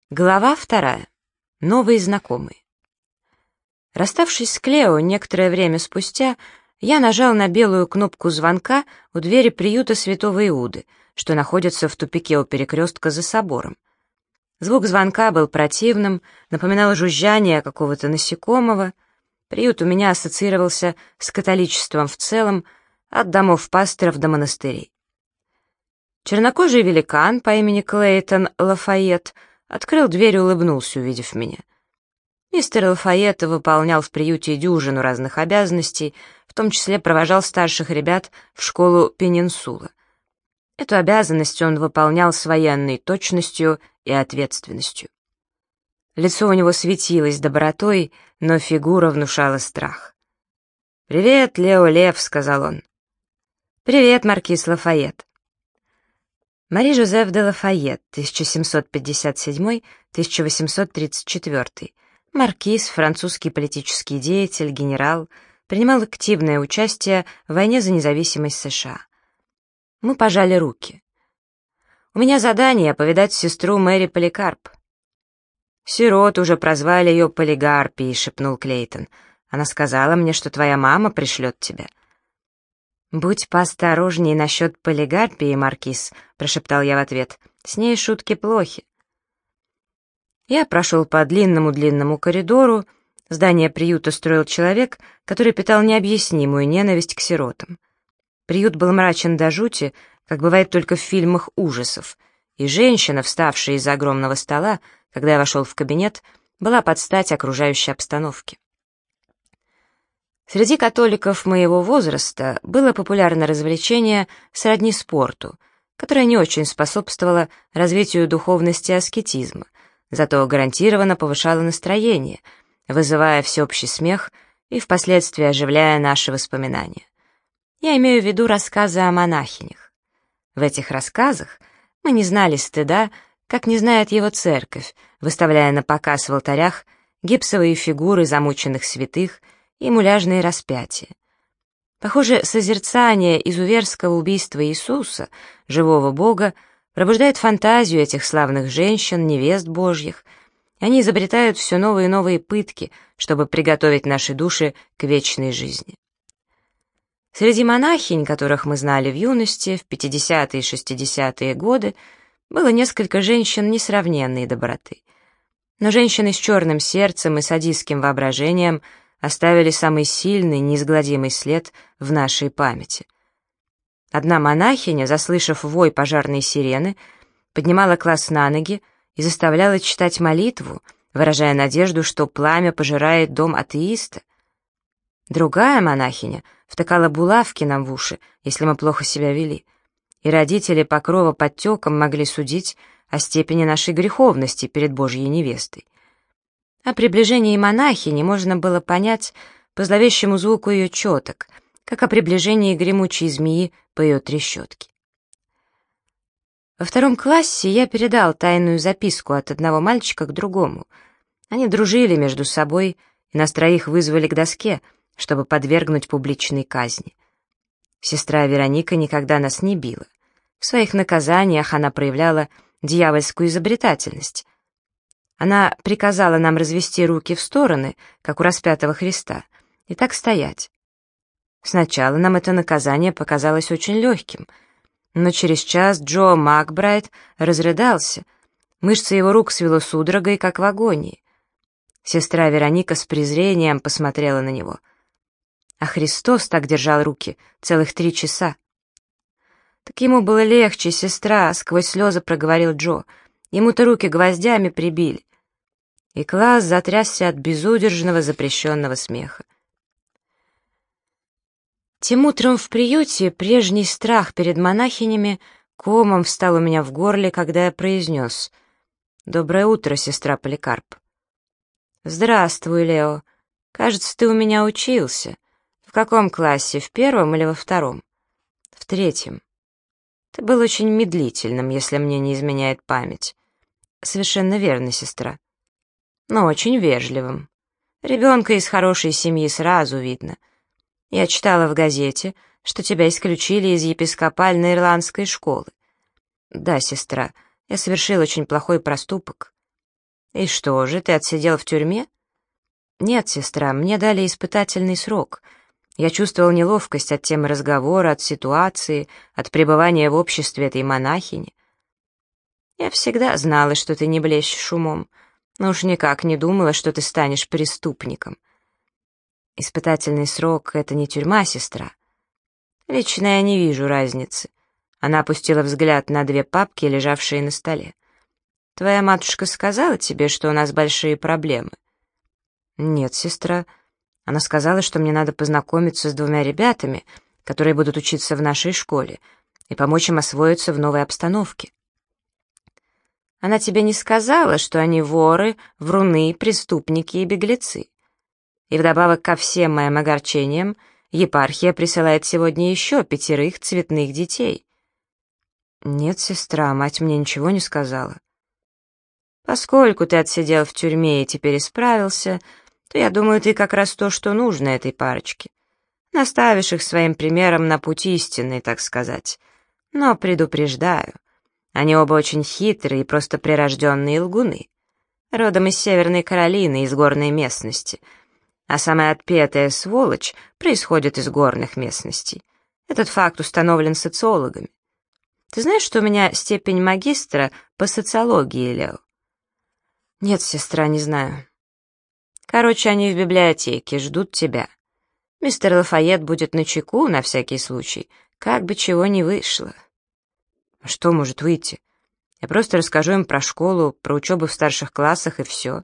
Глава 2. Новые знакомые. Расставшись с Клео некоторое время спустя, я нажал на белую кнопку звонка у двери приюта Святого Иуды, что находится в тупике у перекрестка за собором. Звук звонка был противным, напоминал жужжание какого-то насекомого. Приют у меня ассоциировался с католичеством в целом, от домов пасторов до монастырей. Чернокожий великан по имени Клейтон Лафайет открыл дверь и улыбнулся, увидев меня. Мистер Лафайет выполнял в приюте дюжину разных обязанностей, в том числе провожал старших ребят в школу Пенинсула. Эту обязанность он выполнял с военной точностью и ответственностью. Лицо у него светилось добротой, но фигура внушала страх. «Привет, Лео Лев», — сказал он. «Привет, маркиз Лафайет». Мари-Жозеф де Лафайет, 1757-1834, маркиз, французский политический деятель, генерал, принимал активное участие в войне за независимость США. Мы пожали руки. «У меня задание повидать сестру Мэри Поликарп». «Сирот уже прозвали ее Полигарпией», — шепнул Клейтон. «Она сказала мне, что твоя мама пришлет тебя». «Будь поосторожней насчет Полигарпии, маркиз», — прошептал я в ответ. «С ней шутки плохи». Я прошел по длинному-длинному коридору. Здание приюта строил человек, который питал необъяснимую ненависть к сиротам. Приют был мрачен до жути, как бывает только в фильмах ужасов, и женщина, вставшая из-за огромного стола, когда я вошел в кабинет, была под стать окружающей обстановке. Среди католиков моего возраста было популярное развлечение сродни спорту, которое не очень способствовало развитию духовности и аскетизма, зато гарантированно повышало настроение, вызывая всеобщий смех и впоследствии оживляя наши воспоминания. Я имею в виду рассказы о монахинях. В этих рассказах мы не знали стыда, как не знает его церковь, выставляя на показ в алтарях гипсовые фигуры замученных святых и муляжные распятия. Похоже, созерцание изуверского убийства Иисуса, живого Бога, пробуждает фантазию этих славных женщин, невест Божьих, и они изобретают все новые и новые пытки, чтобы приготовить наши души к вечной жизни. Среди монахинь, которых мы знали в юности, в 50-е и 60-е годы, было несколько женщин несравненной доброты. Но женщины с черным сердцем и садистским воображением оставили самый сильный, неизгладимый след в нашей памяти. Одна монахиня, заслышав вой пожарной сирены, поднимала класс на ноги и заставляла читать молитву, выражая надежду, что пламя пожирает дом атеиста. Другая монахиня втыкала булавки нам в уши, если мы плохо себя вели, и родители по кровоподтекам могли судить о степени нашей греховности перед Божьей невестой. О приближении монахини можно было понять по зловещему звуку ее четок, как о приближении гремучей змеи по ее трещотке. Во 2 классе я передал тайную записку от одного мальчика к другому. Они дружили между собой, и нас троих вызвали к доске, чтобы подвергнуть публичной казни. Сестра Вероника никогда нас не била. В своих наказаниях она проявляла дьявольскую изобретательность. Она приказала нам развести руки в стороны, как у распятого Христа, и так стоять. Сначала нам это наказание показалось очень легким, но через час Джо Макбрайт разрыдался, мышцы его рук свело судорогой, как в агонии. Сестра Вероника с презрением посмотрела на него. А Христос так держал руки целых 3 часа. «Так ему было легче, сестра», — сквозь слезы проговорил Джо. «Ему-то руки гвоздями прибили». И класс затрясся от безудержного запрещенного смеха. Тем утром в приюте прежний страх перед монахинями комом встал у меня в горле, когда я произнес: «Доброе утро, сестра Поликарп». «Здравствуй, Лео. Кажется, ты у меня учился. В каком классе, в 1 или во 2? «В 3. Ты был очень медлительным, если мне не изменяет память». «Совершенно верно, сестра». «Но очень вежливым. Ребенка из хорошей семьи сразу видно. Я читала в газете, что тебя исключили из епископальной ирландской школы». «Да, сестра, я совершил очень плохой проступок». «И что же, ты отсидел в тюрьме?» «Нет, сестра, мне дали испытательный срок. Я чувствовал неловкость от темы разговора, от ситуации, от пребывания в обществе этой монахини. Я всегда знала, что ты не блещешь умом, но уж никак не думала, что ты станешь преступником. Испытательный срок — это не тюрьма, сестра. Лично я не вижу разницы». Она опустила взгляд на две папки, лежавшие на столе. «Твоя матушка сказала тебе, что у нас большие проблемы?» «Нет, сестра. Она сказала, что мне надо познакомиться с двумя ребятами, которые будут учиться в нашей школе, и помочь им освоиться в новой обстановке». «Она тебе не сказала, что они воры, вруны, преступники и беглецы? И вдобавок ко всем моим огорчениям, епархия присылает сегодня еще 5 цветных детей». «Нет, сестра, мать мне ничего не сказала». «Поскольку ты отсидел в тюрьме и теперь исправился, то, я думаю, ты как раз то, что нужно этой парочке. Наставишь их своим примером на путь истинный, так сказать. Но предупреждаю, они оба очень хитрые и просто прирожденные лгуны. Родом из Северной Каролины, из горной местности. А самая отпетая сволочь происходит из горных местностей. Этот факт установлен социологами. Ты знаешь, что у меня степень магистра по социологии, Лео?» «Нет, сестра, не знаю». «Короче, они в библиотеке, ждут тебя. Мистер Лафайет будет начеку на всякий случай, как бы чего ни вышло». «А что может выйти? Я просто расскажу им про школу, про учебу в старших классах и все».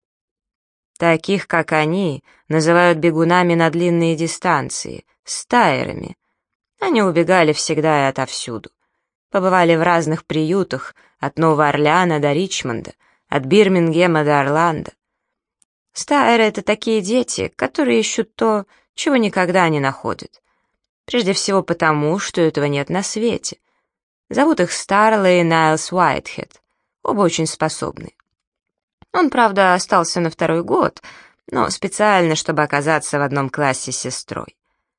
«Таких, как они, называют бегунами на длинные дистанции, стайерами. Они убегали всегда и отовсюду. Побывали в разных приютах, от Нового Орлеана до Ричмонда, от Бирмингема до Орландо. Стайеры — это такие дети, которые ищут то, чего никогда не находят. Прежде всего потому, что этого нет на свете. Зовут их Старлей и Найлс Уайтхед. Оба очень способны. Он, правда, остался на 2-й год, но специально, чтобы оказаться в одном классе с сестрой.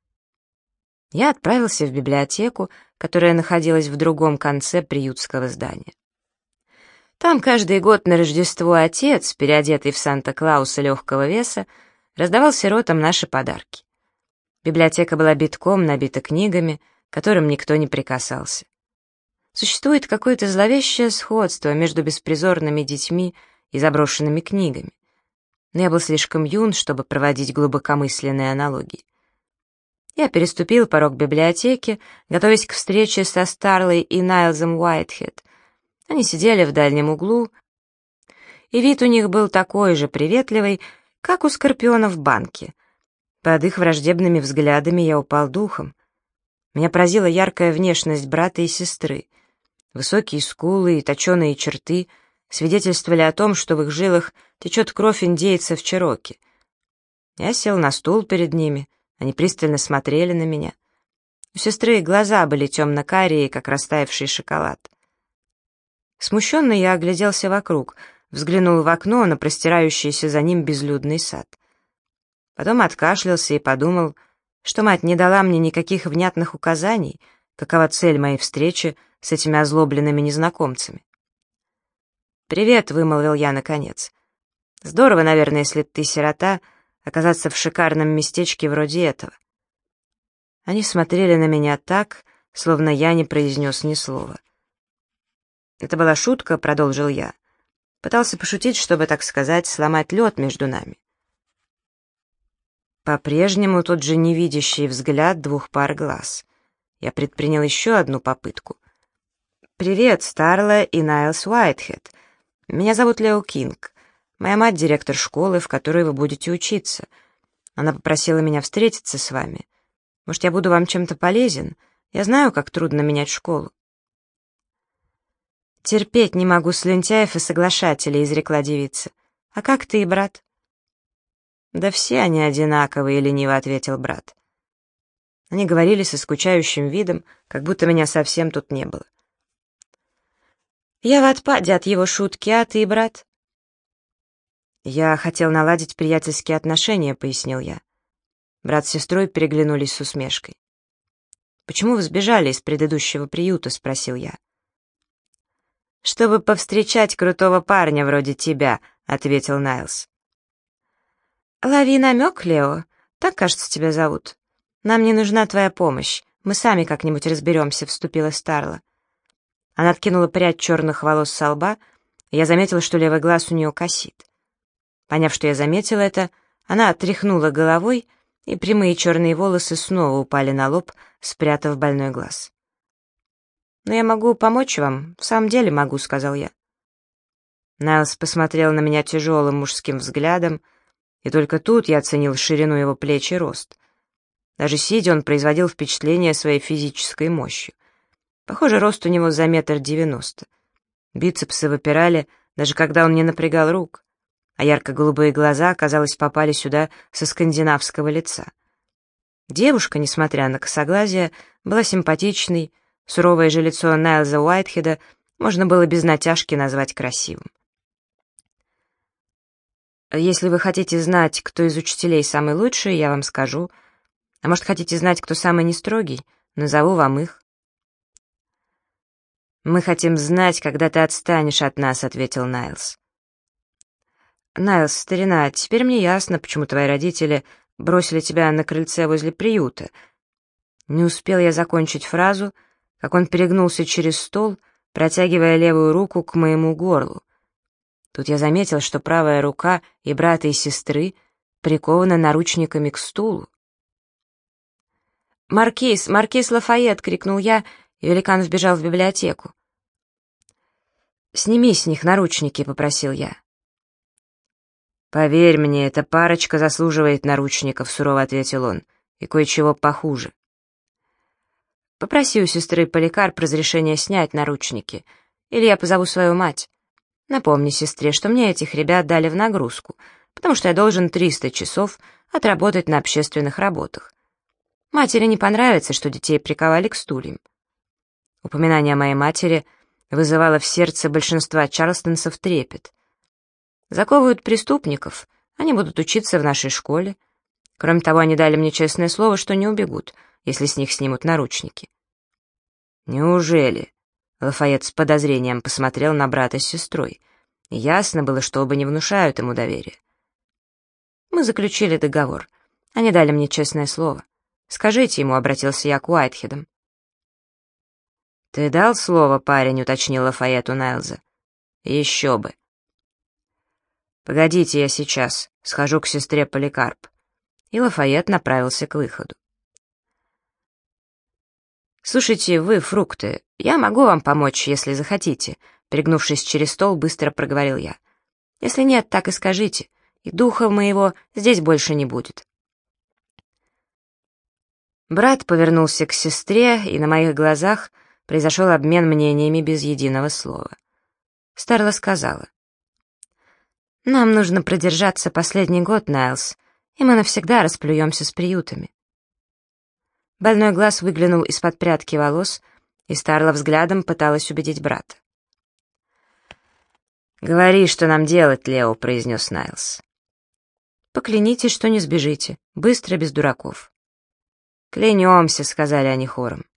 Я отправился в библиотеку, которая находилась в другом конце приютского здания. Там каждый год на Рождество отец, переодетый в Санта-Клауса легкого веса, раздавал сиротам наши подарки. Библиотека была битком набита книгами, к которым никто не прикасался. Существует какое-то зловещее сходство между беспризорными детьми и заброшенными книгами. Но я был слишком юн, чтобы проводить глубокомысленные аналогии. Я переступил порог библиотеки, готовясь к встрече со Старлей и Найлзом Уайтхед. Они сидели в дальнем углу, и вид у них был такой же приветливый, как у скорпиона в банке. Под их враждебными взглядами я упал духом. Меня поразила яркая внешность брата и сестры. Высокие скулы и точеные черты свидетельствовали о том, что в их жилах течет кровь индейцев Чероки. Я сел на стул перед ними, они пристально смотрели на меня. У сестры глаза были темно-карие, как растаявший шоколад. Смущенный я огляделся вокруг, взглянул в окно на простирающийся за ним безлюдный сад. Потом откашлялся и подумал, что мать не дала мне никаких внятных указаний, какова цель моей встречи с этими озлобленными незнакомцами. «Привет», — вымолвил я наконец. «Здорово, наверное, если ты сирота, оказаться в шикарном местечке вроде этого». Они смотрели на меня так, словно я не произнес ни слова. «Это была шутка», — продолжил я. Пытался пошутить, чтобы, так сказать, сломать лед между нами. По-прежнему тот же невидящий взгляд 2 пар глаз. Я предпринял еще одну попытку. «Привет, Старла и Найлс Уайтхед. Меня зовут Лео Кинг. Моя мать — директор школы, в которой вы будете учиться. Она попросила меня встретиться с вами. Может, я буду вам чем-то полезен? Я знаю, как трудно менять школу». «Терпеть не могу слюнтяев и соглашателей», — изрекла девица. «А как ты, брат?» «Да все они одинаковые», — лениво ответил брат. Они говорили со скучающим видом, как будто меня совсем тут не было. «Я в отпаде от его шутки, а ты, брат?» «Я хотел наладить приятельские отношения», — пояснил я. Брат с сестрой переглянулись с усмешкой. «Почему вы сбежали из предыдущего приюта?» — спросил я. «Чтобы повстречать крутого парня вроде тебя», — ответил Найлс. «Лови намек, Лео. Так, кажется, тебя зовут. Нам не нужна твоя помощь. Мы сами как-нибудь разберемся», — вступила Старла. Она откинула прядь черных волос со лба, и я заметила, что левый глаз у нее косит. Поняв, что я заметила это, она тряхнула головой, и прямые черные волосы снова упали на лоб, спрятав больной глаз. «Но я могу помочь вам, в самом деле могу», — сказал я. Найлс посмотрел на меня тяжелым мужским взглядом, и только тут я оценил ширину его плеч и рост. Даже сидя, он производил впечатление своей физической мощью. Похоже, рост у него за 1,90 м. Бицепсы выпирали, даже когда он не напрягал рук, а ярко-голубые глаза, казалось, попали сюда со скандинавского лица. Девушка, несмотря на косоглазие, была симпатичной, суровое же лицо Найлза Уайтхеда можно было без натяжки назвать красивым. «Если вы хотите знать, кто из учителей самый лучший, я вам скажу. А может, хотите знать, кто самый нестрогий? Назову вам их». «Мы хотим знать, когда ты отстанешь от нас», — ответил Найлс. «Найлс, старина, теперь мне ясно, почему твои родители бросили тебя на крыльце возле приюта». Не успел я закончить фразу, как он перегнулся через стол, протягивая левую руку к моему горлу. Тут я заметил, что правая рука и брата, и сестры прикованы наручниками к стулу. «Маркиз! Маркиз Лафайет!» — крикнул я, и великан вбежал в библиотеку. «Сними с них наручники», — попросил я. «Поверь мне, эта парочка заслуживает наручников», — сурово ответил он, — «и кое-чего похуже». «Попроси у сестры Поликарп разрешения снять наручники, или я позову свою мать. Напомни сестре, что мне этих ребят дали в нагрузку, потому что я должен 300 часов отработать на общественных работах. Матери не понравится, что детей приковали к стульям». Упоминание о моей матери вызывало в сердце большинства чарльстонцев трепет. Заковывают преступников, они будут учиться в нашей школе. Кроме того, они дали мне честное слово, что не убегут, если с них снимут наручники. «Неужели?» — Лафайет с подозрением посмотрел на брата с сестрой. Ясно было, что оба не внушают ему доверия. «Мы заключили договор. Они дали мне честное слово. Скажите ему», — обратился я к Уайтхедам. «Ты дал слово, парень?» — уточнил Лафайет у Найлза. «Еще бы». «Погодите, я сейчас схожу к сестре Поликарп». И Лафайет направился к выходу. «Слушайте, вы, фрукты, я могу вам помочь, если захотите», — перегнувшись через стол, быстро проговорил я. «Если нет, так и скажите, и духа моего здесь больше не будет». Брат повернулся к сестре, и на моих глазах произошел обмен мнениями без единого слова. Старла сказала: «Нам нужно продержаться последний год, Найлс, и мы навсегда расплюемся с приютами». Больной глаз выглянул из-под прядки волос, и Старла взглядом пыталась убедить брата. «Говори, что нам делать, Лео», — произнес Найлс. «Поклянитесь, что не сбежите, быстро, без дураков». «Клянемся», — сказали они хором.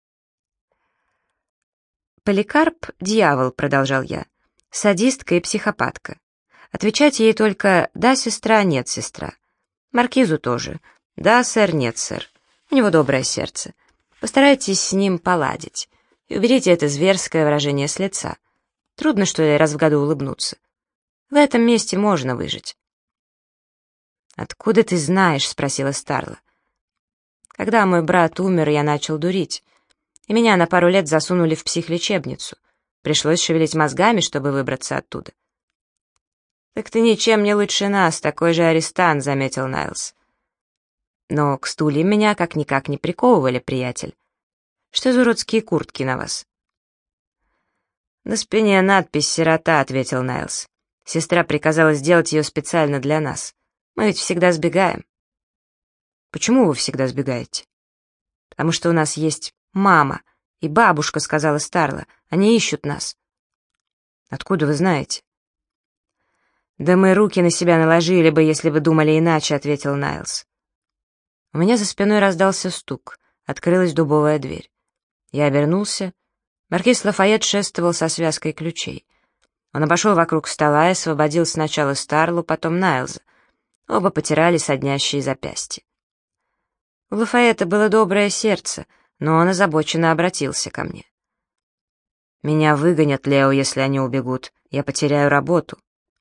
«Поликарп — дьявол», — продолжал я, — «садистка и психопатка. Отвечать ей только «да, сестра», «нет, сестра». Маркизу тоже «да, сэр», «нет, сэр». У него доброе сердце. Постарайтесь с ним поладить. И уберите это зверское выражение с лица. Трудно, что ли, раз в году улыбнуться. В этом месте можно выжить. «Откуда ты знаешь?» — спросила Старла. «Когда мой брат умер, я начал дурить, и меня на пару лет засунули в психлечебницу. Пришлось шевелить мозгами, чтобы выбраться оттуда». «Так ты ничем не лучше нас, такой же арестант», — заметил Найлс. «Но к стульям меня как-никак не приковывали, приятель. Что за уродские куртки на вас?» «На спине надпись «Сирота», — ответил Найлс. «Сестра приказала сделать ее специально для нас. Мы ведь всегда сбегаем». «Почему вы всегда сбегаете?» «Потому что у нас есть мама и бабушка», — сказала Старла. «Они ищут нас». «Откуда вы знаете?» «Да мы руки на себя наложили бы, если бы думали иначе», — ответил Найлс. У меня за спиной раздался стук. Открылась дубовая дверь. Я обернулся. Маркиз Лафайет шествовал со связкой ключей. Он обошел вокруг стола и освободил сначала Старлу, потом Найлза. Оба потирали соднящие запястья. У Лафайета было доброе сердце, но он озабоченно обратился ко мне. «Меня выгонят, Лео, если они убегут. Я потеряю работу».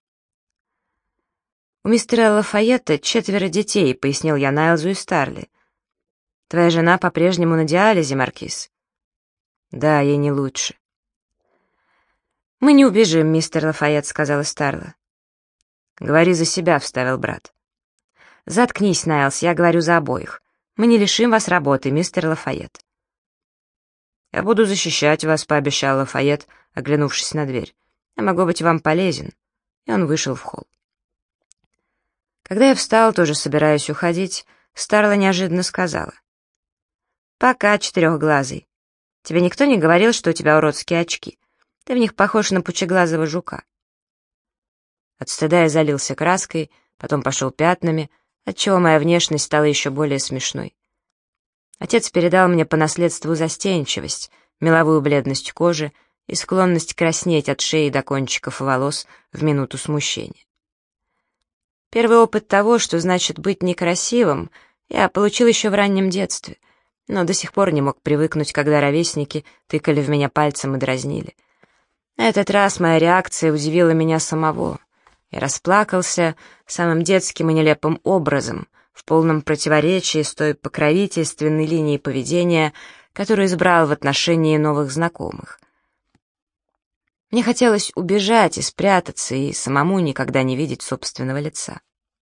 «У мистера Лафайета 4 детей», — пояснил я Найлзу и Старли. «Твоя жена по-прежнему на диализе, Маркиз?» «Да, ей не лучше». «Мы не убежим, мистер Лафайет», — сказала Старла. «Говори за себя», — вставил брат. «Заткнись, Найлз, я говорю за обоих. Мы не лишим вас работы, мистер Лафайет». «Я буду защищать вас», — пообещал Лафайет, оглянувшись на дверь. «Я могу быть вам полезен». И он вышел в холл. Когда я встал, тоже собираясь уходить, Старла неожиданно сказала. «Пока, четырехглазый. Тебе никто не говорил, что у тебя уродские очки? Ты в них похож на пучеглазого жука». От стыда я залился краской, потом пошел пятнами, отчего моя внешность стала еще более смешной. Отец передал мне по наследству застенчивость, меловую бледность кожи и склонность краснеть от шеи до кончиков волос в минуту смущения. Первый опыт того, что значит быть некрасивым, я получил еще в раннем детстве, но до сих пор не мог привыкнуть, когда ровесники тыкали в меня пальцем и дразнили. На этот раз моя реакция удивила меня самого. Я расплакался самым детским и нелепым образом, в полном противоречии с той покровительственной линией поведения, которую избрал в отношении новых знакомых. Мне хотелось убежать и спрятаться, и самому никогда не видеть собственного лица.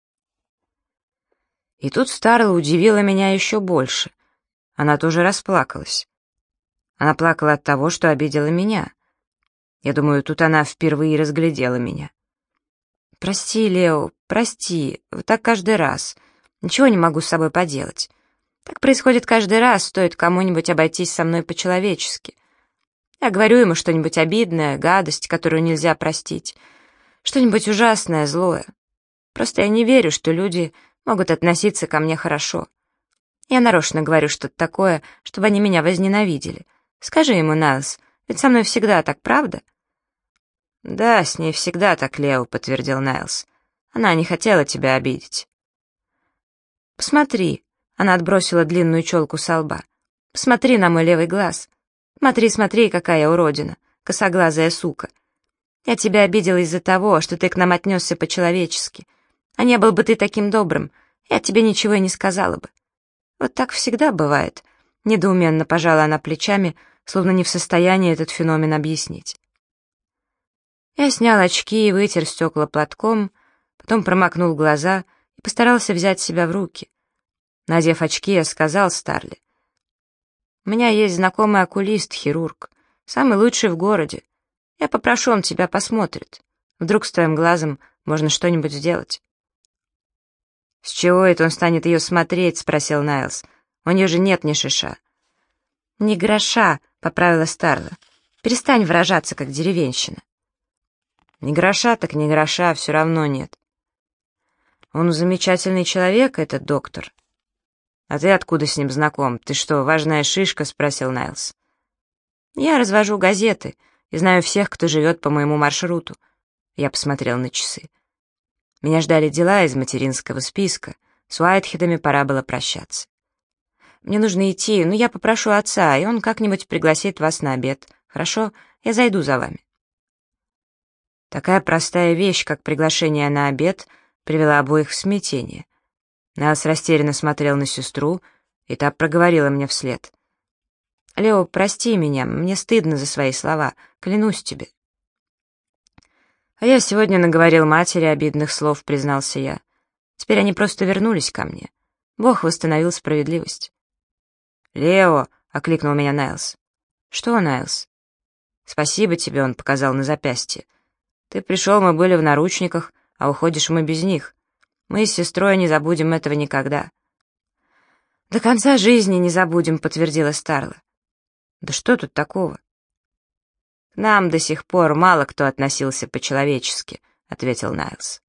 И тут Старла удивила меня еще больше. Она тоже расплакалась. Она плакала от того, что обидела меня. Я думаю, тут она впервые разглядела меня. «Прости, Лео, прости, вот так каждый раз. Ничего не могу с собой поделать. Так происходит каждый раз, стоит кому-нибудь обойтись со мной по-человечески. Я говорю ему что-нибудь обидное, гадость, которую нельзя простить, что-нибудь ужасное, злое. Просто я не верю, что люди могут относиться ко мне хорошо. Я нарочно говорю что-то такое, чтобы они меня возненавидели. Скажи ему, Найлз, ведь со мной всегда так, правда?» «Да, с ней всегда так, Лео», — подтвердил Найлз. «Она не хотела тебя обидеть». «Посмотри», — она отбросила длинную челку со лба. «Посмотри на мой левый глаз. Смотри, смотри, какая я уродина, косоглазая сука. Я тебя обидела из-за того, что ты к нам отнесся по-человечески. А не был бы ты таким добрым, я тебе ничего и не сказала бы. Вот так всегда бывает». Недоуменно пожала она плечами, словно не в состоянии этот феномен объяснить. Я снял очки и вытер стекла платком, потом промокнул глаза и постарался взять себя в руки. Надев очки, я сказал Старли: «У меня есть знакомый окулист, хирург, самый лучший в городе. Я попрошу, он тебя посмотрит. Вдруг с твоим глазом можно что-нибудь сделать». «С чего это он станет ее смотреть?» — спросил Найлз. «У нее же нет ни шиша». «Ни гроша», — поправила Старла. «Перестань выражаться, как деревенщина». «Ни гроша, так ни гроша, все равно нет». «Он замечательный человек, этот доктор». «А ты откуда с ним знаком? Ты что, важная шишка?» — спросил Найлз. «Я развожу газеты и знаю всех, кто живет по моему маршруту». Я посмотрел на часы. Меня ждали дела из материнского списка. С Уайтхедами пора было прощаться. «Мне нужно идти, но я попрошу отца, и он как-нибудь пригласит вас на обед. Хорошо? Я зайду за вами». Такая простая вещь, как приглашение на обед, привела обоих в смятение. Найлз растерянно смотрел на сестру, и та проговорила мне вслед: «Лео, прости меня, мне стыдно за свои слова, клянусь тебе». «А я сегодня наговорил матери обидных слов», — признался я. «Теперь они просто вернулись ко мне. Бог восстановил справедливость». «Лео», — окликнул меня Найлз. «Что, Найлз?» «Спасибо тебе», — он показал на запястье. «Ты пришел, мы были в наручниках, а уходишь мы без них. Мы с сестрой не забудем этого никогда». «До конца жизни не забудем», — подтвердила Старла. «Да что тут такого?» «К нам до сих пор мало кто относился по-человечески», — ответил Найлз.